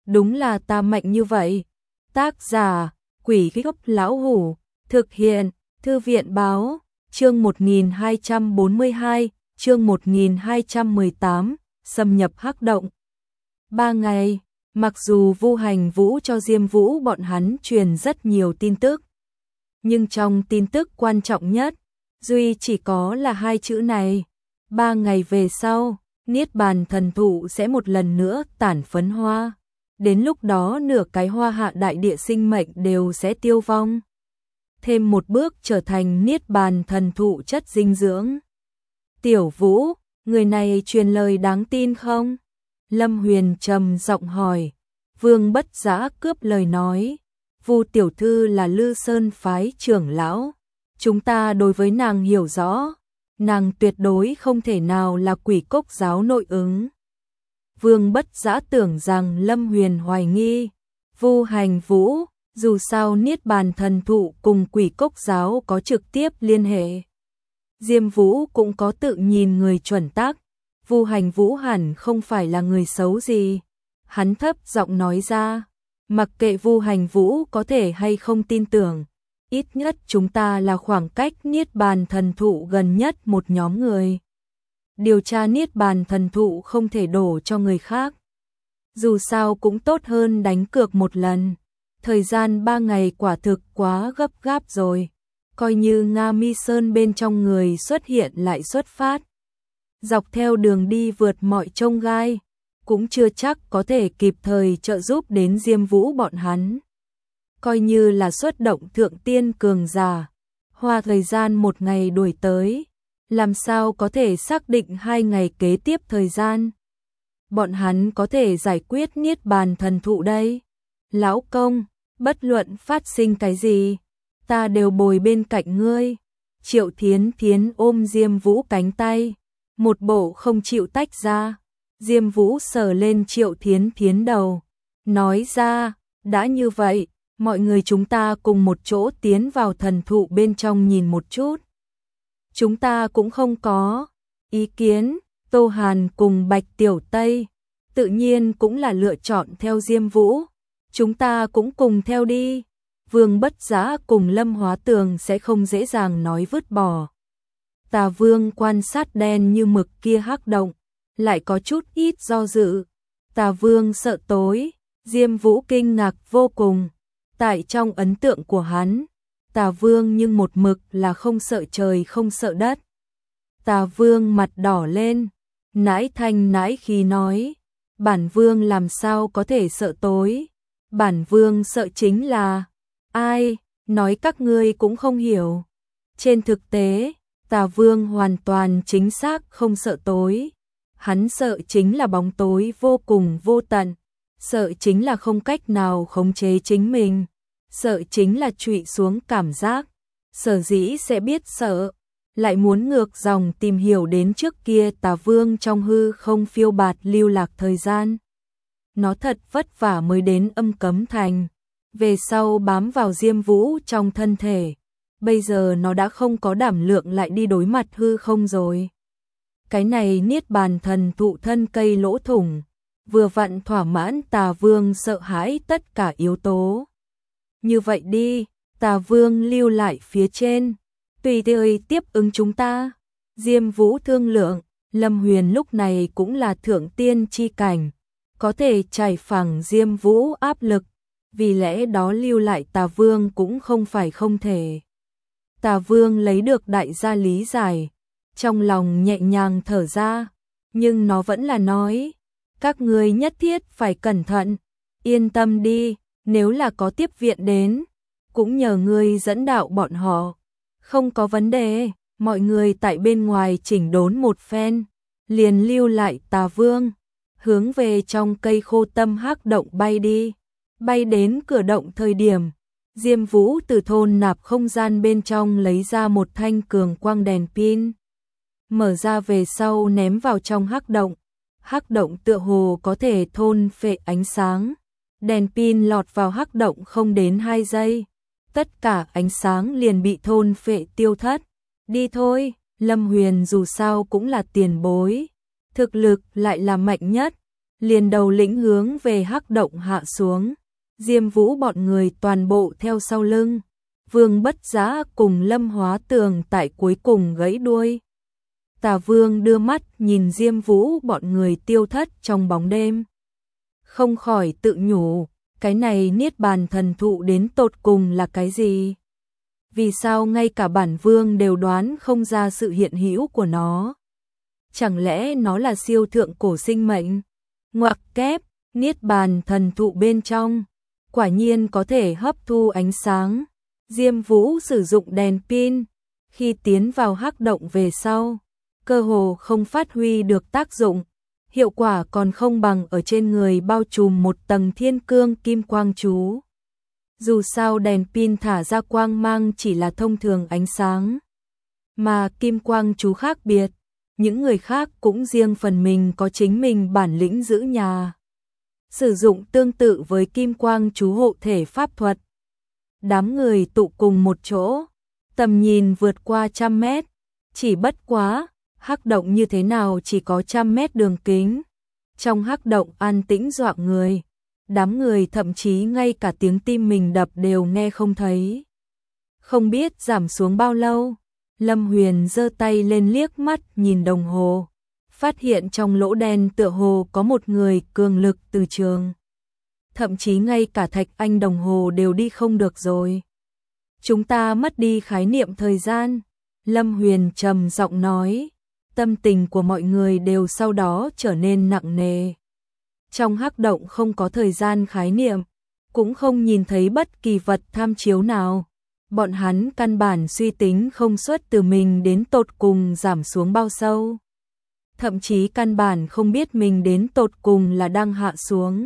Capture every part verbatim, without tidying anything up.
đúng là ta mạnh như vậy. Tác giả, Quỷ Gốc Lão Hủ, thực hiện, Thư viện Báo, chương một nghìn hai trăm bốn mươi hai, chương một nghìn hai trăm mười tám, xâm nhập hắc động. Ba ngày, mặc dù Vu Hành Vũ cho Diêm Vũ bọn hắn truyền rất nhiều tin tức, nhưng trong tin tức quan trọng nhất, duy chỉ có là hai chữ này. Ba ngày về sau, Niết Bàn thần thụ sẽ một lần nữa tản phấn hoa. Đến lúc đó nửa cái hoa hạ đại địa sinh mệnh đều sẽ tiêu vong. Thêm một bước trở thành Niết Bàn thần thụ chất dinh dưỡng. Tiểu Vũ, người này truyền lời đáng tin không? Lâm Huyền trầm giọng hỏi. Vương Bất Dã cướp lời nói. Vu tiểu thư là Lư Sơn phái trưởng lão. Chúng ta đối với nàng hiểu rõ. Nàng tuyệt đối không thể nào là Quỷ Cốc giáo nội ứng. Vương Bất Dã tưởng rằng Lâm Huyền hoài nghi. Vu Hành Vũ, dù sao Niết Bàn thần thụ cùng Quỷ Cốc giáo có trực tiếp liên hệ. Diêm Vũ cũng có tự nhìn người chuẩn tắc. Vu Hành Vũ hẳn không phải là người xấu gì. Hắn thấp giọng nói ra. Mặc kệ Vu Hành Vũ có thể hay không tin tưởng, ít nhất chúng ta là khoảng cách Niết Bàn thần thụ gần nhất một nhóm người. Điều tra Niết Bàn thần thụ không thể đổ cho người khác. Dù sao cũng tốt hơn đánh cược một lần. Thời gian ba ngày quả thực quá gấp gáp rồi. Coi như Nga Mi Sơn bên trong người xuất hiện lại xuất phát. Dọc theo đường đi vượt mọi chông gai, cũng chưa chắc có thể kịp thời trợ giúp đến Diêm Vũ bọn hắn. Coi như là xuất động thượng tiên cường giả, hoa thời gian một ngày đuổi tới, làm sao có thể xác định hai ngày kế tiếp thời gian. Bọn hắn có thể giải quyết Niết Bàn thần thụ đây. Lão công, bất luận phát sinh cái gì, ta đều bồi bên cạnh ngươi. Triệu Thiến Thiến ôm Diêm Vũ cánh tay, một bộ không chịu tách ra. Diêm Vũ sờ lên Triệu Thiến Thiến đầu, nói ra, đã như vậy, mọi người chúng ta cùng một chỗ tiến vào thần thụ bên trong nhìn một chút. Chúng ta cũng không có ý kiến. Tô Hàn cùng Bạch Tiểu Tây tự nhiên cũng là lựa chọn theo Diêm Vũ. Chúng ta cũng cùng theo đi. Vương Bất Dã cùng Lâm Hóa Tường sẽ không dễ dàng nói vứt bỏ. Tà Vương quan sát đen như mực kia hắc động, lại có chút ít do dự. Tà Vương sợ tối, Diêm Vũ kinh ngạc vô cùng. Tại trong ấn tượng của hắn, Tà Vương nhưng một mực là không sợ trời không sợ đất. Tà Vương mặt đỏ lên, nãi thanh nãi khí nói, bản Vương làm sao có thể sợ tối, bản Vương sợ chính là, ai, nói các ngươi cũng không hiểu. Trên thực tế, Tà Vương hoàn toàn chính xác không sợ tối, hắn sợ chính là bóng tối vô cùng vô tận, sợ chính là không cách nào khống chế chính mình, sợ chính là trụy xuống cảm giác. Sở dĩ sẽ biết sợ, lại muốn ngược dòng tìm hiểu đến trước kia Tà Vương trong hư không phiêu bạt lưu lạc thời gian. Nó thật vất vả mới đến Âm Cấm Thành, về sau bám vào Diêm Vũ trong thân thể, bây giờ nó đã không có đảm lượng lại đi đối mặt hư không rồi. Cái này Niết Bàn thần thụ thân cây lỗ thủng, vừa vặn thỏa mãn Tà Vương sợ hãi tất cả yếu tố. Như vậy đi, Tà Vương lưu lại phía trên, tùy thời tiếp ứng chúng ta. Diêm Vũ thương lượng, Lâm Huyền lúc này cũng là thượng tiên chi cảnh, có thể trải phẳng Diêm Vũ áp lực, vì lẽ đó lưu lại Tà Vương cũng không phải không thể. Tà Vương lấy được đại gia lý giải, trong lòng nhẹ nhàng thở ra, nhưng nó vẫn là nói, các ngươi nhất thiết phải cẩn thận, yên tâm đi, nếu là có tiếp viện đến, cũng nhờ ngươi dẫn đạo bọn họ. Không có vấn đề, mọi người tại bên ngoài chỉnh đốn một phen, liền lưu lại Tà Vương, hướng về trong cây khô tâm hắc động bay đi. Bay đến cửa động thời điểm, Diêm Vũ từ thôn nạp không gian bên trong lấy ra một thanh cường quang đèn pin, mở ra về sau ném vào trong hắc động. Hắc động tựa hồ có thể thôn phệ ánh sáng, đèn pin lọt vào hắc động không đến hai giây, tất cả ánh sáng liền bị thôn phệ tiêu thất. Đi thôi, Lâm Huyền dù sao cũng là tiền bối, thực lực lại là mạnh nhất, liền đầu lĩnh hướng về hắc động hạ xuống. Diêm Vũ bọn người toàn bộ theo sau lưng. Vương Bất Giá cùng Lâm Hóa Tường tại cuối cùng gãy đuôi. Tà Vương đưa mắt nhìn Diêm Vũ bọn người tiêu thất trong bóng đêm. Không khỏi tự nhủ, cái này niết bàn thần thụ đến tột cùng là cái gì? Vì sao ngay cả bản vương đều đoán không ra sự hiện hữu của nó? Chẳng lẽ nó là siêu thượng cổ sinh mệnh? Ngoặc kép, niết bàn thần thụ bên trong, quả nhiên có thể hấp thu ánh sáng. Diêm Vũ sử dụng đèn pin, khi tiến vào hắc động về sau, cơ hồ không phát huy được tác dụng, hiệu quả còn không bằng ở trên người bao trùm một tầng thiên cương kim quang chú. Dù sao đèn pin thả ra quang mang chỉ là thông thường ánh sáng, mà kim quang chú khác biệt, những người khác cũng riêng phần mình có chính mình bản lĩnh giữ nhà. Sử dụng tương tự với kim quang chú hộ thể pháp thuật. Đám người tụ cùng một chỗ, tầm nhìn vượt qua trăm mét, chỉ bất quá, hắc động như thế nào chỉ có trăm mét đường kính. Trong hắc động an tĩnh dọa người, đám người thậm chí ngay cả tiếng tim mình đập đều nghe không thấy. Không biết giảm xuống bao lâu, Lâm Huyền giơ tay lên liếc mắt nhìn đồng hồ, phát hiện trong lỗ đen tựa hồ có một người cường lực từ trường. Thậm chí ngay cả thạch anh đồng hồ đều đi không được rồi. Chúng ta mất đi khái niệm thời gian, Lâm Huyền trầm giọng nói, tâm tình của mọi người đều sau đó trở nên nặng nề. Trong hắc động không có thời gian khái niệm, cũng không nhìn thấy bất kỳ vật tham chiếu nào. Bọn hắn căn bản suy tính không xuất từ mình đến tột cùng giảm xuống bao sâu. Thậm chí căn bản không biết mình đến tột cùng là đang hạ xuống.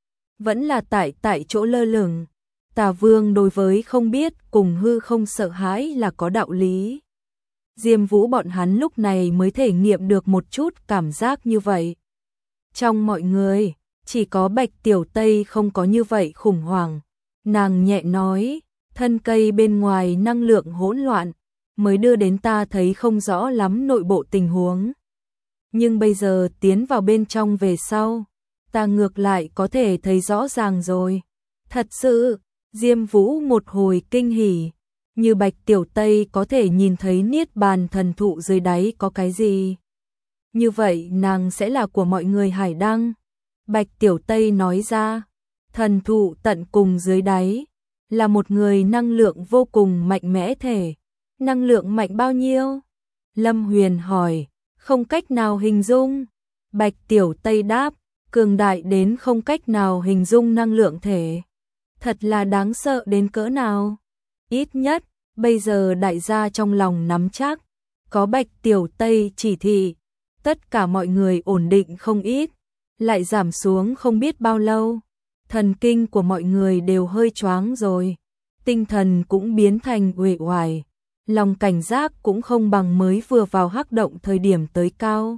Vẫn là tại tại chỗ lơ lửng. Tà Vương đối với không biết cùng hư không sợ hãi là có đạo lý. Diêm Vũ bọn hắn lúc này mới thể nghiệm được một chút cảm giác như vậy. Trong mọi người, chỉ có Bạch Tiểu Tây không có như vậy khủng hoảng. Nàng nhẹ nói, thân cây bên ngoài năng lượng hỗn loạn, mới đưa đến ta thấy không rõ lắm nội bộ tình huống. Nhưng bây giờ tiến vào bên trong về sau, ta ngược lại có thể thấy rõ ràng rồi. Thật sự, Diêm Vũ một hồi kinh hỉ, như Bạch Tiểu Tây có thể nhìn thấy niết bàn thần thụ dưới đáy có cái gì. Như vậy nàng sẽ là của mọi người Hải Đăng. Bạch Tiểu Tây nói ra, thần thụ tận cùng dưới đáy, là một người năng lượng vô cùng mạnh mẽ thể. Năng lượng mạnh bao nhiêu? Lâm Huyền hỏi, không cách nào hình dung. Bạch Tiểu Tây đáp, cường đại đến không cách nào hình dung năng lượng thể. Thật là đáng sợ đến cỡ nào. Ít nhất, bây giờ đại gia trong lòng nắm chắc, có Bạch Tiểu Tây chỉ thị, tất cả mọi người ổn định không ít, lại giảm xuống không biết bao lâu. Thần kinh của mọi người đều hơi choáng rồi, tinh thần cũng biến thành uể oải, lòng cảnh giác cũng không bằng mới vừa vào hắc động thời điểm tới cao.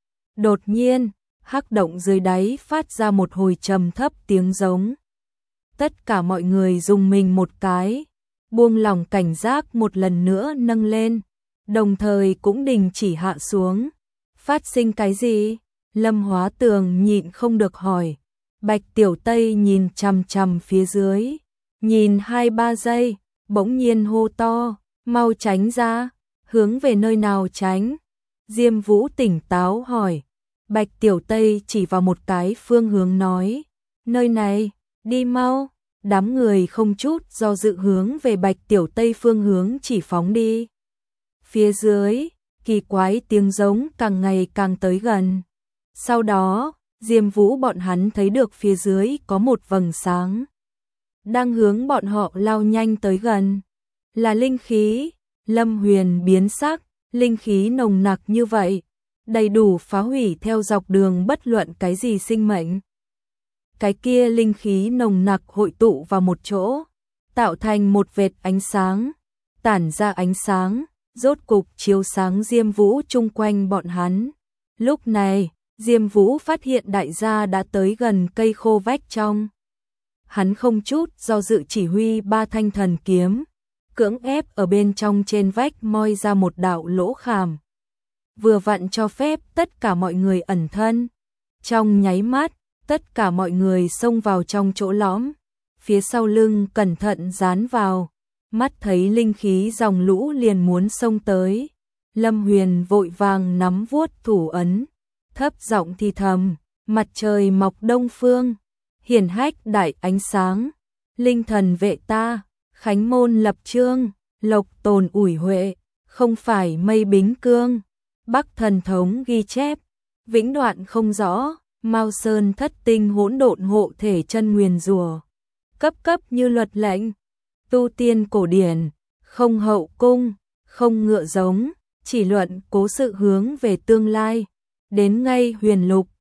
Đột nhiên, hắc động dưới đáy phát ra một hồi trầm thấp tiếng giống. Tất cả mọi người rùng mình một cái, buông lòng cảnh giác một lần nữa nâng lên, đồng thời cũng đình chỉ hạ xuống. Phát sinh cái gì? Lâm Hóa Tường nhịn không được hỏi. Bạch Tiểu Tây nhìn chằm chằm phía dưới, nhìn hai ba giây, bỗng nhiên hô to, mau tránh ra. Hướng về nơi nào tránh? Diêm Vũ tỉnh táo hỏi. Bạch Tiểu Tây chỉ vào một cái phương hướng nói, nơi này, đi mau. Đám người không chút do dự hướng về Bạch Tiểu Tây phương hướng chỉ phóng đi. Phía dưới, kỳ quái tiếng giống càng ngày càng tới gần. Sau đó, Diêm Vũ bọn hắn thấy được phía dưới có một vầng sáng đang hướng bọn họ lao nhanh tới gần. Là linh khí. Lâm Huyền biến sắc, linh khí nồng nặc như vậy, đầy đủ phá hủy theo dọc đường bất luận cái gì sinh mệnh. Cái kia linh khí nồng nặc hội tụ vào một chỗ, tạo thành một vệt ánh sáng, tản ra ánh sáng, rốt cục chiếu sáng Diêm Vũ chung quanh bọn hắn. Lúc này, Diêm Vũ phát hiện đại gia đã tới gần cây khô vách trong. Hắn không chút do dự chỉ huy ba thanh thần kiếm, cưỡng ép ở bên trong trên vách moi ra một đạo lỗ khảm. Vừa vặn cho phép tất cả mọi người ẩn thân. Trong nháy mắt, Tất cả mọi người xông vào trong chỗ lõm, phía sau lưng cẩn thận dán vào, mắt thấy linh khí dòng lũ liền muốn xông tới. Lâm Huyền vội vàng nắm vuốt thủ ấn, thấp giọng thì thầm, mặt trời mọc đông phương, hiển hách đại ánh sáng, linh thần vệ ta, khánh môn lập chương, lộc tồn ủi huệ, không phải mây bính cương. Bắc thần thống ghi chép, vĩnh đoạn không rõ, Mao Sơn thất tinh hỗn độn hộ thể chân nguyền rùa, cấp cấp như luật lệnh, tu tiên cổ điển, không hậu cung, không ngựa giống, chỉ luận cố sự hướng về tương lai, đến ngay huyền lục,